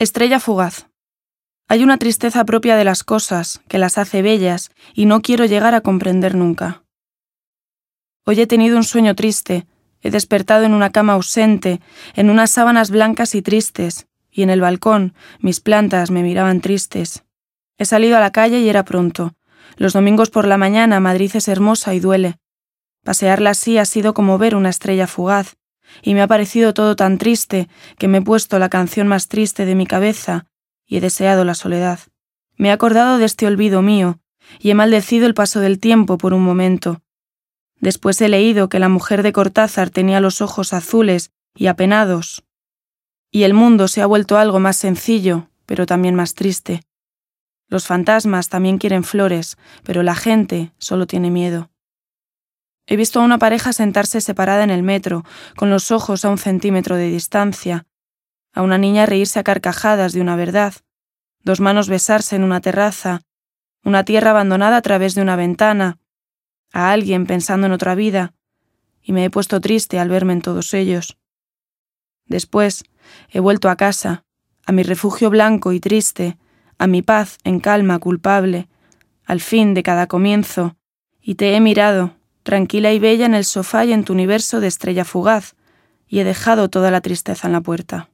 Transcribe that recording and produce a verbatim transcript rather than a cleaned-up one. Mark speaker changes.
Speaker 1: Estrella fugaz. Hay una tristeza propia de las cosas que las hace bellas y no quiero llegar a comprender nunca. Hoy he tenido un sueño triste, he despertado en una cama ausente, en unas sábanas blancas y tristes, y en el balcón mis plantas me miraban tristes. He salido a la calle y era pronto. Los domingos por la mañana Madrid es hermosa y duele. Pasearla así ha sido como ver una estrella fugaz, y me ha parecido todo tan triste que me he puesto la canción más triste de mi cabeza y he deseado la soledad. Me he acordado de este olvido mío y he maldecido el paso del tiempo por un momento. Después he leído que la mujer de Cortázar tenía los ojos azules y apenados, y el mundo se ha vuelto algo más sencillo, pero también más triste. Los fantasmas también quieren flores, pero la gente solo tiene miedo. He visto a una pareja sentarse separada en el metro, con los ojos a un centímetro de distancia, a una niña reírse a carcajadas de una verdad, dos manos besarse en una terraza, una tierra abandonada a través de una ventana, a alguien pensando en otra vida, y me he puesto triste al verme en todos ellos. Después he vuelto a casa, a mi refugio blanco y triste, a mi paz en calma culpable, al fin de cada comienzo, y te he mirado, tranquila y bella en el sofá y en tu universo de estrella fugaz, y he dejado toda la tristeza en la puerta.